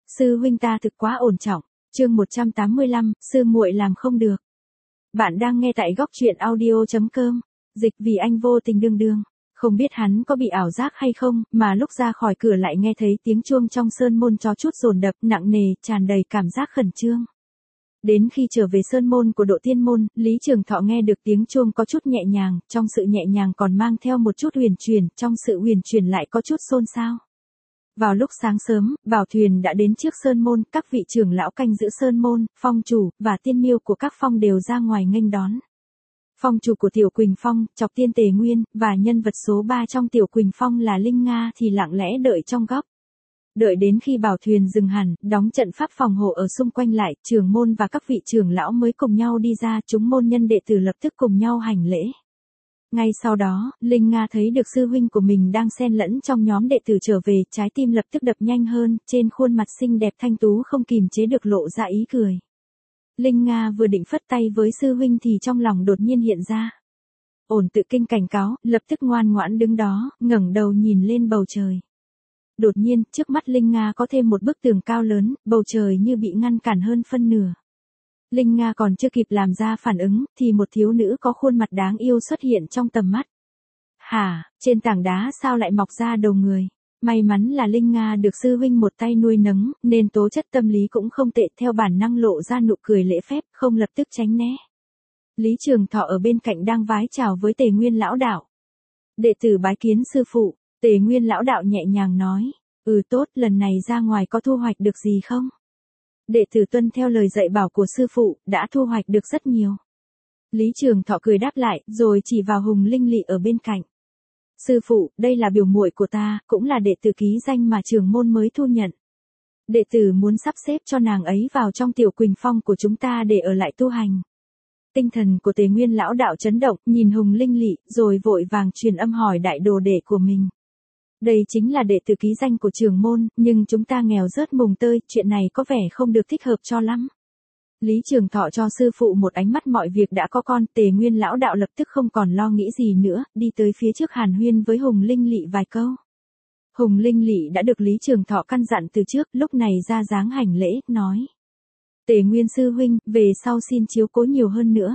Sư huynh ta thực quá ổn trọng. Chương 185, sư muội làm không được. Bạn đang nghe tại góc truyện audio.com. Dịch vì anh vô tình đương đương. Không biết hắn có bị ảo giác hay không, mà lúc ra khỏi cửa lại nghe thấy tiếng chuông trong sơn môn có chút dồn đập, nặng nề, tràn đầy cảm giác khẩn trương. Đến khi trở về sơn môn của Độ Tiên môn, Lý Trường Thọ nghe được tiếng chuông có chút nhẹ nhàng, trong sự nhẹ nhàng còn mang theo một chút huyền chuyển, trong sự huyền chuyển lại có chút xôn xao. Vào lúc sáng sớm, bảo thuyền đã đến trước sơn môn, các vị trưởng lão canh giữ sơn môn, phong chủ, và tiên miêu của các phong đều ra ngoài nghênh đón. Phong chủ của Tiểu Quỳnh Phong, Chọc Tiên Tề Nguyên, và nhân vật số 3 trong Tiểu Quỳnh Phong là Linh Nga thì lặng lẽ đợi trong góc. Đợi đến khi bảo thuyền dừng hẳn, đóng trận pháp phòng hộ ở xung quanh lại, trưởng môn và các vị trưởng lão mới cùng nhau đi ra, chúng môn nhân đệ tử lập tức cùng nhau hành lễ. Ngay sau đó, Linh Nga thấy được sư huynh của mình đang xen lẫn trong nhóm đệ tử trở về, trái tim lập tức đập nhanh hơn, trên khuôn mặt xinh đẹp thanh tú không kìm chế được lộ ra ý cười. Linh Nga vừa định phất tay với sư huynh thì trong lòng đột nhiên hiện ra. Ổn tự kinh cảnh cáo, lập tức ngoan ngoãn đứng đó, ngẩng đầu nhìn lên bầu trời. Đột nhiên, trước mắt Linh Nga có thêm một bức tường cao lớn, bầu trời như bị ngăn cản hơn phân nửa. Linh Nga còn chưa kịp làm ra phản ứng, thì một thiếu nữ có khuôn mặt đáng yêu xuất hiện trong tầm mắt. Hả, trên tảng đá sao lại mọc ra đầu người? May mắn là Linh Nga được sư huynh một tay nuôi nấng, nên tố chất tâm lý cũng không tệ, theo bản năng lộ ra nụ cười lễ phép, không lập tức tránh né. Lý Trường Thọ ở bên cạnh đang vái chào với Tề Nguyên lão đạo. Đệ tử bái kiến sư phụ. Tề Nguyên lão đạo nhẹ nhàng nói, tốt, lần này ra ngoài có thu hoạch được gì không? Đệ tử tuân theo lời dạy bảo của sư phụ, đã thu hoạch được rất nhiều. Lý Trường Thọ cười đáp lại, rồi chỉ vào Hùng Linh Lị ở bên cạnh. Sư phụ, đây là biểu muội của ta, cũng là đệ tử ký danh mà trưởng môn mới thu nhận. Đệ tử muốn sắp xếp cho nàng ấy vào trong Tiểu Quỳnh Phong của chúng ta để ở lại tu hành. Tinh thần của Tề Nguyên lão đạo chấn động, nhìn Hùng Linh Lị, rồi vội vàng truyền âm hỏi đại đồ đệ của mình. Đây chính là đệ tử ký danh của trưởng môn, nhưng chúng ta nghèo rớt mùng tơi, chuyện này có vẻ không được thích hợp cho lắm. Lý Trường Thọ cho sư phụ một ánh mắt, mọi việc đã có con, Tề Nguyên lão đạo lập tức không còn lo nghĩ gì nữa, đi tới phía trước hàn huyên với Hùng Linh Lị vài câu. Hùng Linh Lị đã được Lý Trường Thọ căn dặn từ trước, lúc này ra dáng hành lễ, nói. Tề Nguyên sư huynh, về sau xin chiếu cố nhiều hơn nữa.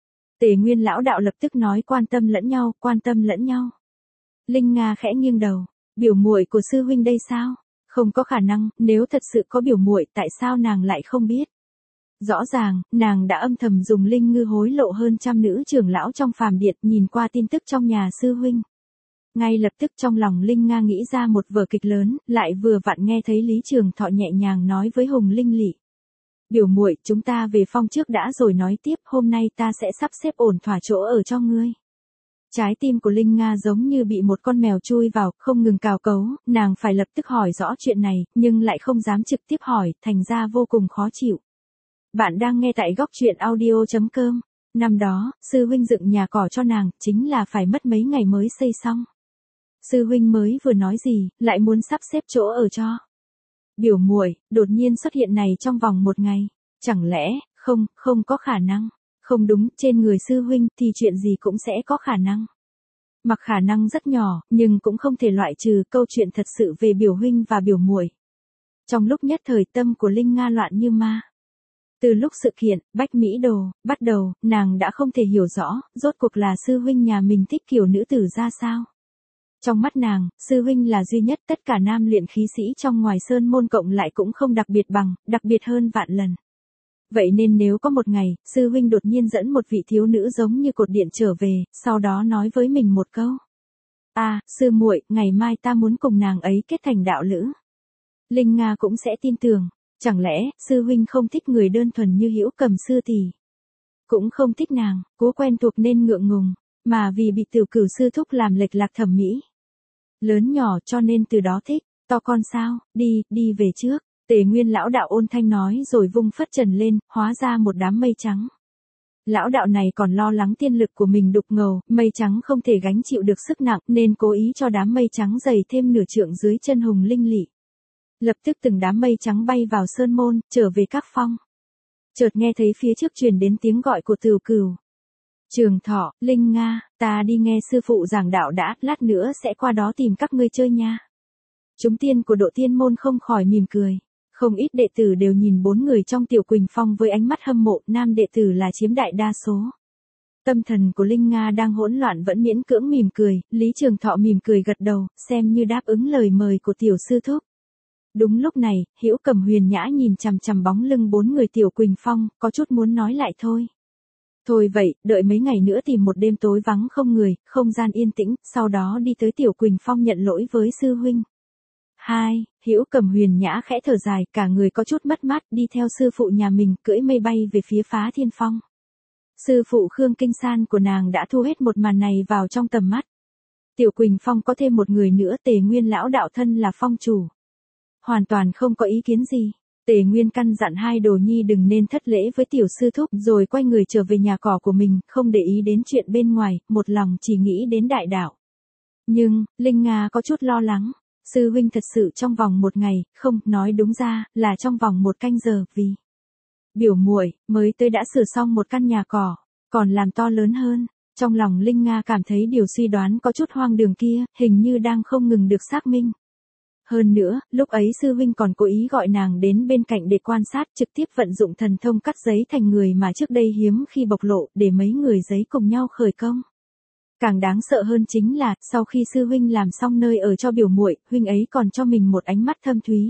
Tề Nguyên lão đạo lập tức nói, quan tâm lẫn nhau, quan tâm lẫn nhau. Linh Nga khẽ nghiêng đầu, biểu muội của sư huynh đây sao? Không có khả năng, nếu thật sự có biểu muội, tại sao nàng lại không biết? Rõ ràng, nàng đã âm thầm dùng linh ngư hối lộ hơn trăm nữ trưởng lão trong phàm điện, nhìn qua tin tức trong nhà sư huynh. Ngay lập tức trong lòng Linh Nga nghĩ ra một vở kịch lớn, lại vừa vặn nghe thấy Lý Trường Thọ nhẹ nhàng nói với Hùng Linh Lị. Biểu muội, chúng ta về phong trước đã rồi nói tiếp, hôm nay ta sẽ sắp xếp ổn thỏa chỗ ở cho ngươi. Trái tim của Linh Nga giống như bị một con mèo chui vào, không ngừng cào cấu, nàng phải lập tức hỏi rõ chuyện này, nhưng lại không dám trực tiếp hỏi, thành ra vô cùng khó chịu. Bạn đang nghe tại góc truyện audio.com. Năm đó, sư huynh dựng nhà cỏ cho nàng, chính là phải mất mấy ngày mới xây xong. Sư huynh mới vừa nói gì, lại muốn sắp xếp chỗ ở cho biểu muội, đột nhiên xuất hiện này trong vòng một ngày. Chẳng lẽ, không có khả năng. Không đúng, trên người sư huynh thì chuyện gì cũng sẽ có khả năng. Mặc khả năng rất nhỏ, nhưng cũng không thể loại trừ câu chuyện thật sự về biểu huynh và biểu muội. Trong lúc nhất thời tâm của Linh Nga loạn như ma. Từ lúc sự kiện Bách Mỹ Đồ bắt đầu, nàng đã không thể hiểu rõ, rốt cuộc là sư huynh nhà mình thích kiểu nữ tử ra sao. Trong mắt nàng, sư huynh là duy nhất, tất cả nam luyện khí sĩ trong ngoài sơn môn cộng lại cũng không đặc biệt bằng, đặc biệt hơn vạn lần. Vậy nên nếu có một ngày, sư huynh đột nhiên dẫn một vị thiếu nữ giống như cột điện trở về, sau đó nói với mình một câu. Sư muội, ngày mai ta muốn cùng nàng ấy kết thành đạo lữ. Linh Nga cũng sẽ tin tưởng. Chẳng lẽ, sư huynh không thích người đơn thuần như Hữu Cầm sư tỷ? Cũng không thích nàng, cố quen thuộc nên ngượng ngùng, mà vì bị Tiểu Cửu sư thúc làm lệch lạc thẩm mỹ. Lớn nhỏ cho nên từ đó thích, to con sao, đi về trước. Tề Nguyên lão đạo ôn thanh nói rồi vung phất trần lên, hóa ra một đám mây trắng. Lão đạo này còn lo lắng tiên lực của mình đục ngầu, mây trắng không thể gánh chịu được sức nặng nên cố ý cho đám mây trắng dày thêm nửa trượng dưới chân Hùng Linh Lị. Lập tức từng đám mây trắng bay vào sơn môn, trở về các phong. Chợt nghe thấy phía trước truyền đến tiếng gọi của Tiểu Cửu. Trường Thọ, Linh Nga, ta đi nghe sư phụ giảng đạo đã, lát nữa sẽ qua đó tìm các ngươi chơi nha. Chúng tiên của Độ Tiên môn không khỏi mỉm cười. Không ít đệ tử đều nhìn 4 người trong Tiểu Quỳnh Phong với ánh mắt hâm mộ, nam đệ tử là chiếm đại đa số. Tâm thần của Linh Nga đang hỗn loạn vẫn miễn cưỡng mỉm cười, Lý Trường Thọ mỉm cười gật đầu, xem như đáp ứng lời mời của tiểu sư thúc. Đúng lúc này, Hữu Cầm Huyền nhã nhìn chằm chằm bóng lưng 4 người Tiểu Quỳnh Phong, có chút muốn nói lại thôi. Thôi vậy, đợi mấy ngày nữa tìm một đêm tối vắng không người, không gian yên tĩnh, sau đó đi tới Tiểu Quỳnh Phong nhận lỗi với sư huynh. Hữu Cầm Huyền nhã khẽ thở dài, cả người có chút mất mát, đi theo sư phụ nhà mình, cưỡi mây bay về phía Phá Thiên Phong. Sư phụ Khương Kinh San của nàng đã thu hết một màn này vào trong tầm mắt. Tiểu Quỳnh Phong có thêm một người nữa, Tề Nguyên lão đạo thân là phong chủ. Hoàn toàn không có ý kiến gì. Tề Nguyên căn dặn hai đồ nhi đừng nên thất lễ với tiểu sư thúc, rồi quay người trở về nhà cỏ của mình, không để ý đến chuyện bên ngoài, một lòng chỉ nghĩ đến đại đạo. Nhưng, Linh Nga có chút lo lắng. Sư huynh thật sự trong vòng một ngày, không, nói đúng ra, là trong vòng một canh giờ, vì biểu muội mới tới đã sửa xong một căn nhà cỏ, còn làm to lớn hơn. Trong lòng Linh Nga cảm thấy điều suy đoán có chút hoang đường kia, hình như đang không ngừng được xác minh. Hơn nữa, lúc ấy sư huynh còn cố ý gọi nàng đến bên cạnh để quan sát, trực tiếp vận dụng thần thông cắt giấy thành người mà trước đây hiếm khi bộc lộ, để mấy người giấy cùng nhau khởi công. Càng đáng sợ hơn chính là, sau khi sư huynh làm xong nơi ở cho biểu muội, huynh ấy còn cho mình một ánh mắt thâm thúy.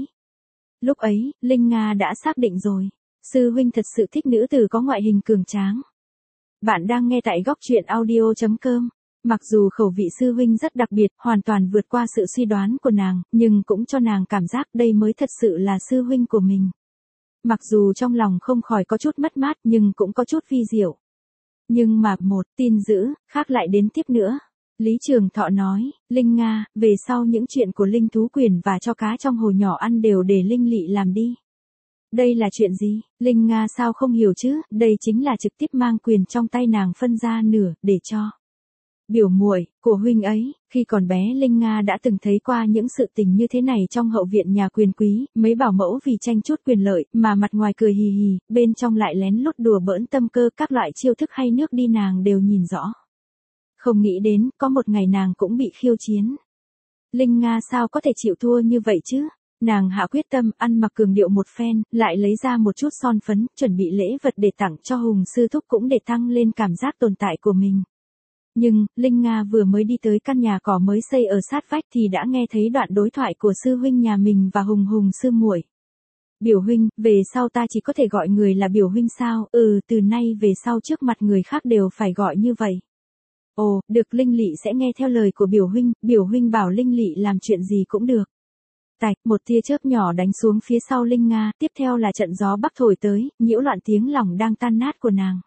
Lúc ấy, Linh Nga đã xác định rồi, sư huynh thật sự thích nữ tử có ngoại hình cường tráng. Bạn đang nghe tại góc truyện audio.com. Mặc dù khẩu vị sư huynh rất đặc biệt, hoàn toàn vượt qua sự suy đoán của nàng, nhưng cũng cho nàng cảm giác đây mới thật sự là sư huynh của mình. Mặc dù trong lòng không khỏi có chút mất mát nhưng cũng có chút vi diệu. Nhưng mà một tin dữ, khác lại đến tiếp nữa. Lý Trường Thọ nói, Linh Nga, về sau những chuyện của Linh Thú Quyền và cho cá trong hồ nhỏ ăn đều để Linh Lị làm đi. Đây là chuyện gì? Linh Nga sao không hiểu chứ, đây chính là trực tiếp mang quyền trong tay nàng phân ra nửa, để cho biểu muội của huynh ấy. Khi còn bé Linh Nga đã từng thấy qua những sự tình như thế này trong hậu viện nhà quyền quý, mấy bảo mẫu vì tranh chút quyền lợi, mà mặt ngoài cười hì hì, bên trong lại lén lút đùa bỡn tâm cơ, các loại chiêu thức hay nước đi nàng đều nhìn rõ. Không nghĩ đến, có một ngày nàng cũng bị khiêu chiến. Linh Nga sao có thể chịu thua như vậy chứ? Nàng hạ quyết tâm, ăn mặc cường điệu một phen, lại lấy ra một chút son phấn, chuẩn bị lễ vật để tặng cho Hùng sư thúc cũng để tăng lên cảm giác tồn tại của mình. Nhưng, Linh Nga vừa mới đi tới căn nhà cỏ mới xây ở sát vách thì đã nghe thấy đoạn đối thoại của sư huynh nhà mình và Hùng sư muội. Biểu huynh, về sau ta chỉ có thể gọi người là biểu huynh sao? Từ nay về sau trước mặt người khác đều phải gọi như vậy. Ồ, được, Linh Lị sẽ nghe theo lời của biểu huynh bảo Linh Lị làm chuyện gì cũng được. Tạch, một tia chớp nhỏ đánh xuống phía sau Linh Nga, tiếp theo là trận gió bắc thổi tới, nhiễu loạn tiếng lòng đang tan nát của nàng.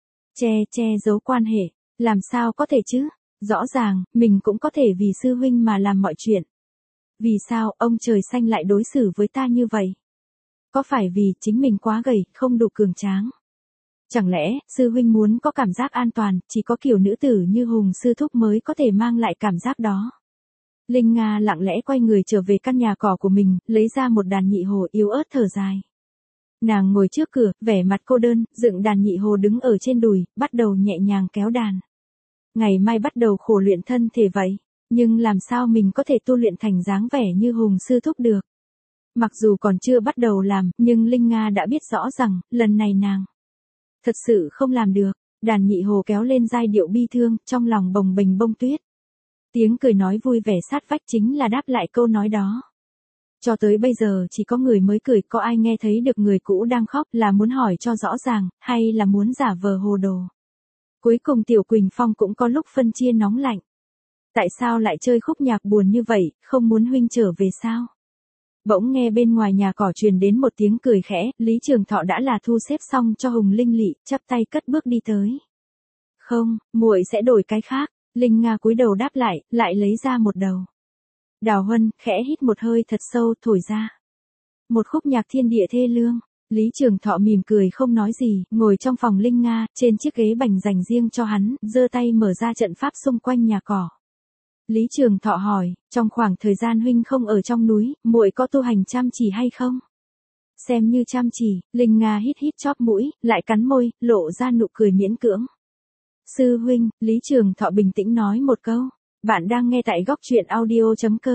Che giấu quan hệ, làm sao có thể chứ? Rõ ràng, mình cũng có thể vì sư huynh mà làm mọi chuyện. Vì sao ông trời xanh lại đối xử với ta như vậy? Có phải vì chính mình quá gầy, không đủ cường tráng? Chẳng lẽ, sư huynh muốn có cảm giác an toàn, chỉ có kiểu nữ tử như Hùng sư thúc mới có thể mang lại cảm giác đó? Linh Nga lặng lẽ quay người trở về căn nhà cỏ của mình, lấy ra một đàn nhị hồ yếu ớt thở dài. Nàng ngồi trước cửa, vẻ mặt cô đơn, dựng đàn nhị hồ đứng ở trên đùi, bắt đầu nhẹ nhàng kéo đàn. Ngày mai bắt đầu khổ luyện thân thể vậy, nhưng làm sao mình có thể tu luyện thành dáng vẻ như Hùng sư thúc được? Mặc dù còn chưa bắt đầu làm, nhưng Linh Nga đã biết rõ rằng, lần này nàng thật sự không làm được. Đàn nhị hồ kéo lên giai điệu bi thương, trong lòng bồng bềnh bông tuyết. Tiếng cười nói vui vẻ sát vách chính là đáp lại câu nói đó. Cho tới bây giờ chỉ có người mới cười, có ai nghe thấy được người cũ đang khóc, là muốn hỏi cho rõ ràng, hay là muốn giả vờ hồ đồ. Cuối cùng Tiểu Quỳnh Phong cũng có lúc phân chia nóng lạnh. Tại sao lại chơi khúc nhạc buồn như vậy, không muốn huynh trở về sao? Bỗng nghe bên ngoài nhà cỏ truyền đến một tiếng cười khẽ, Lý Trường Thọ đã là thu xếp xong cho Hùng Linh Lị, chắp tay cất bước đi tới. Không, muội sẽ đổi cái khác. Linh Nga cúi đầu đáp lại lấy ra một đầu đào huân, khẽ hít một hơi thật sâu, thổi ra một khúc nhạc thiên địa thê lương. Lý Trường Thọ mỉm cười không nói gì, ngồi trong phòng Linh Nga, trên chiếc ghế bành dành riêng cho hắn, giơ tay mở ra trận pháp xung quanh nhà cỏ. Lý Trường Thọ hỏi, trong khoảng thời gian huynh không ở trong núi, muội có tu hành chăm chỉ hay không? Xem như chăm chỉ. Linh Nga hít chóp mũi, lại cắn môi, lộ ra nụ cười miễn cưỡng. Sư huynh, Lý Trường Thọ bình tĩnh nói một câu. Bạn đang nghe tại góc truyện audio.com.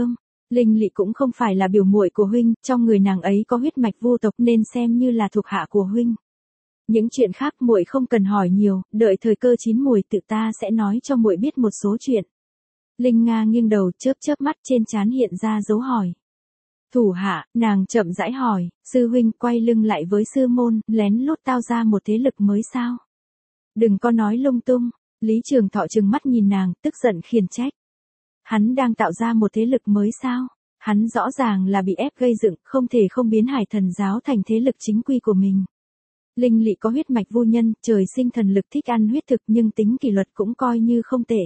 Linh Lị cũng không phải là biểu muội của huynh, trong người nàng ấy có huyết mạch vu tộc nên xem như là thuộc hạ của huynh. Những chuyện khác muội không cần hỏi nhiều, đợi thời cơ chín mùi tự ta sẽ nói cho muội biết một số chuyện. Linh Nga nghiêng đầu chớp chớp mắt, trên trán hiện ra dấu hỏi. Thủ hạ, nàng chậm rãi hỏi, sư huynh quay lưng lại với sư môn, lén lút tạo ra một thế lực mới sao? Đừng có nói lung tung. Lý Trường Thọ trừng mắt nhìn nàng, tức giận khiển trách. Hắn đang tạo ra một thế lực mới sao? Hắn rõ ràng là bị ép gây dựng, không thể không biến Hải Thần giáo thành thế lực chính quy của mình. Linh Lị có huyết mạch vô nhân, trời sinh thần lực, thích ăn huyết thực nhưng tính kỷ luật cũng coi như không tệ.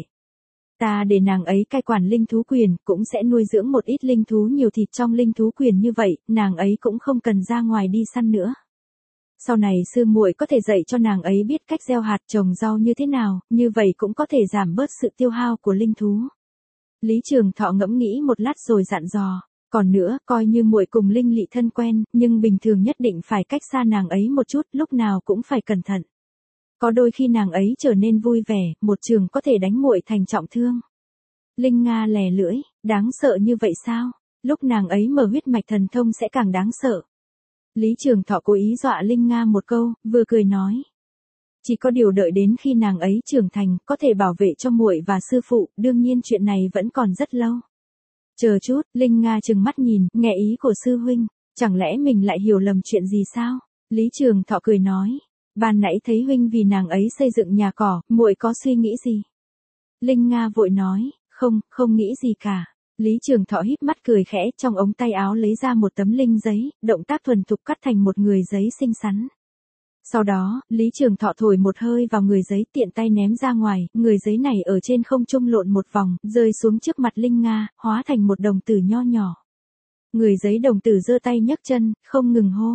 Ta để nàng ấy cai quản linh thú quyền, cũng sẽ nuôi dưỡng một ít linh thú nhiều thịt trong linh thú quyền, như vậy, nàng ấy cũng không cần ra ngoài đi săn nữa. Sau này sư muội có thể dạy cho nàng ấy biết cách gieo hạt trồng rau như thế nào, như vậy cũng có thể giảm bớt sự tiêu hao của linh thú. Lý Trường Thọ ngẫm nghĩ một lát rồi dặn dò, còn nữa, coi như muội cùng Linh Lị thân quen, nhưng bình thường nhất định phải cách xa nàng ấy một chút, lúc nào cũng phải cẩn thận. Có đôi khi nàng ấy trở nên vui vẻ, một trường có thể đánh muội thành trọng thương. Linh Nga lè lưỡi, đáng sợ như vậy sao? Lúc nàng ấy mở huyết mạch thần thông sẽ càng đáng sợ. Lý Trường Thọ cố ý dọa Linh Nga một câu, vừa cười nói. Chỉ có điều đợi đến khi nàng ấy trưởng thành, có thể bảo vệ cho muội và sư phụ, đương nhiên chuyện này vẫn còn rất lâu. Chờ chút, Linh Nga trừng mắt nhìn, nghe ý của sư huynh, chẳng lẽ mình lại hiểu lầm chuyện gì sao? Lý Trường Thọ cười nói, ban nãy thấy huynh vì nàng ấy xây dựng nhà cỏ, muội có suy nghĩ gì? Linh Nga vội nói, không nghĩ gì cả. Lý Trường Thọ híp mắt cười khẽ, trong ống tay áo lấy ra một tấm linh giấy, động tác thuần thục cắt thành một người giấy xinh xắn. Sau đó, Lý Trường Thọ thổi một hơi vào người giấy, tiện tay ném ra ngoài, người giấy này ở trên không trung lộn một vòng, rơi xuống trước mặt Linh Nga, hóa thành một đồng tử nho nhỏ. Người giấy đồng tử giơ tay nhấc chân, không ngừng hô.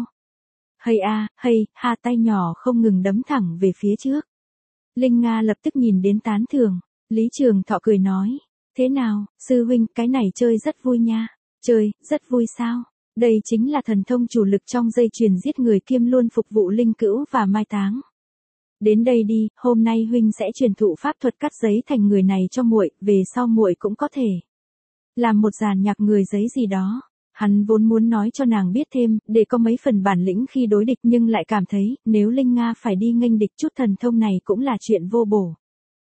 Hay ha, tay nhỏ không ngừng đấm thẳng về phía trước. Linh Nga lập tức nhìn đến tán thưởng. Lý Trường Thọ cười nói, thế nào, sư huynh, cái này chơi rất vui nha. Chơi, rất vui sao? Đây chính là thần thông chủ lực trong dây chuyền giết người kiêm luôn phục vụ linh cữu và mai táng. Đến đây đi, hôm nay huynh sẽ truyền thụ pháp thuật cắt giấy thành người này cho muội, về sau muội cũng có thể làm một dàn nhạc người giấy gì đó. Hắn vốn muốn nói cho nàng biết thêm, để có mấy phần bản lĩnh khi đối địch, nhưng lại cảm thấy, nếu Linh Nga phải đi nghênh địch, chút thần thông này cũng là chuyện vô bổ.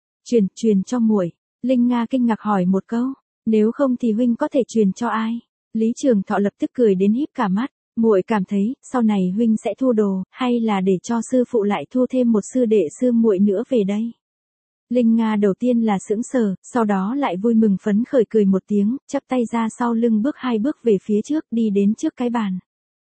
Truyền cho muội. Linh Nga kinh ngạc hỏi một câu, nếu không thì huynh có thể truyền cho ai? Lý Trường Thọ lập tức cười đến híp cả mắt, muội cảm thấy, sau này huynh sẽ thu đồ, hay là để cho sư phụ lại thu thêm một sư đệ sư muội nữa về đây? Linh Nga đầu tiên là sững sờ, sau đó lại vui mừng phấn khởi cười một tiếng, chắp tay ra sau lưng bước 2 bước về phía trước, đi đến trước cái bàn.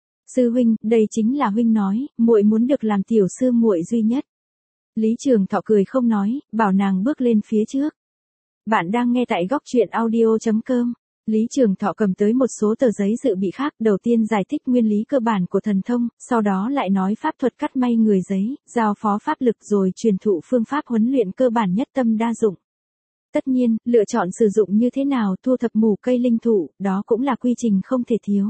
Sư huynh, đây chính là huynh nói, muội muốn được làm tiểu sư muội duy nhất. Lý Trường Thọ cười không nói, bảo nàng bước lên phía trước. Bạn đang nghe tại góc truyện audio.com. Lý Trường Thọ cầm tới một số tờ giấy dự bị khác, đầu tiên giải thích nguyên lý cơ bản của thần thông, sau đó lại nói pháp thuật cắt may người giấy, giao phó pháp lực, rồi truyền thụ phương pháp huấn luyện cơ bản nhất tâm đa dụng. Tất nhiên, lựa chọn sử dụng như thế nào, thu thập mủ cây linh thụ, đó cũng là quy trình không thể thiếu.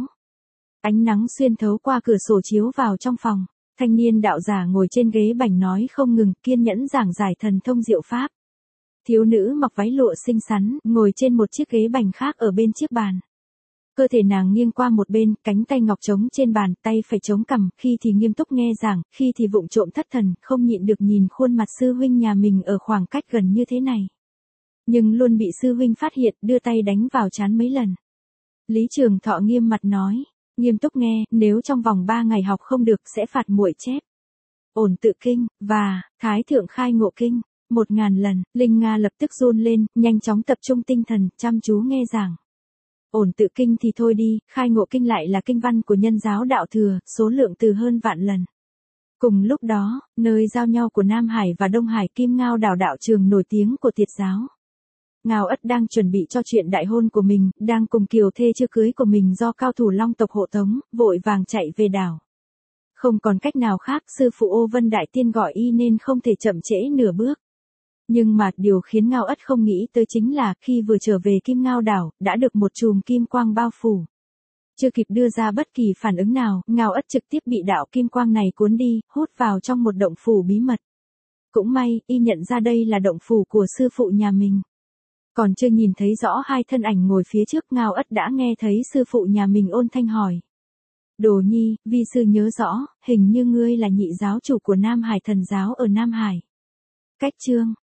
Ánh nắng xuyên thấu qua cửa sổ chiếu vào trong phòng, thanh niên đạo giả ngồi trên ghế bành nói không ngừng, kiên nhẫn giảng giải thần thông diệu pháp. Thiếu nữ mặc váy lụa xinh xắn, ngồi trên một chiếc ghế bành khác ở bên chiếc bàn. Cơ thể nàng nghiêng qua một bên, cánh tay ngọc trống trên bàn, tay phải chống cằm, khi thì nghiêm túc nghe giảng, khi thì vụng trộm thất thần, không nhịn được nhìn khuôn mặt sư huynh nhà mình ở khoảng cách gần như thế này. Nhưng luôn bị sư huynh phát hiện, đưa tay đánh vào trán mấy lần. Lý Trường Thọ nghiêm mặt nói, nghiêm túc nghe, nếu trong vòng 3 ngày học không được sẽ phạt muội chép Ổn Tự Kinh và Thái Thượng Khai Ngộ Kinh 1000 lần. Linh Nga lập tức run lên, nhanh chóng tập trung tinh thần, chăm chú nghe giảng. Ổn Tự Kinh thì thôi đi, Khai Ngộ Kinh lại là kinh văn của nhân giáo đạo thừa, số lượng từ hơn vạn lần. Cùng lúc đó, nơi giao nhau của Nam Hải và Đông Hải, Kim Ngao Đảo, đạo trường nổi tiếng của Tiệt giáo. Ngao Ất đang chuẩn bị cho chuyện đại hôn của mình, đang cùng kiều thê chưa cưới của mình do cao thủ Long tộc hộ tống, vội vàng chạy về đảo. Không còn cách nào khác, sư phụ Ô Vân Đại Tiên gọi y nên không thể chậm trễ nửa bước. Nhưng mà, điều khiến Ngao Ất không nghĩ tới chính là, khi vừa trở về Kim Ngao Đảo, đã được một chùm kim quang bao phủ. Chưa kịp đưa ra bất kỳ phản ứng nào, Ngao Ất trực tiếp bị đạo kim quang này cuốn đi, hút vào trong một động phủ bí mật. Cũng may, y nhận ra đây là động phủ của sư phụ nhà mình. Còn chưa nhìn thấy rõ hai thân ảnh ngồi phía trước, Ngao Ất đã nghe thấy sư phụ nhà mình ôn thanh hỏi. Đồ nhi, vi sư nhớ rõ, hình như ngươi là nhị giáo chủ của Nam Hải thần giáo ở Nam Hải. Cách chương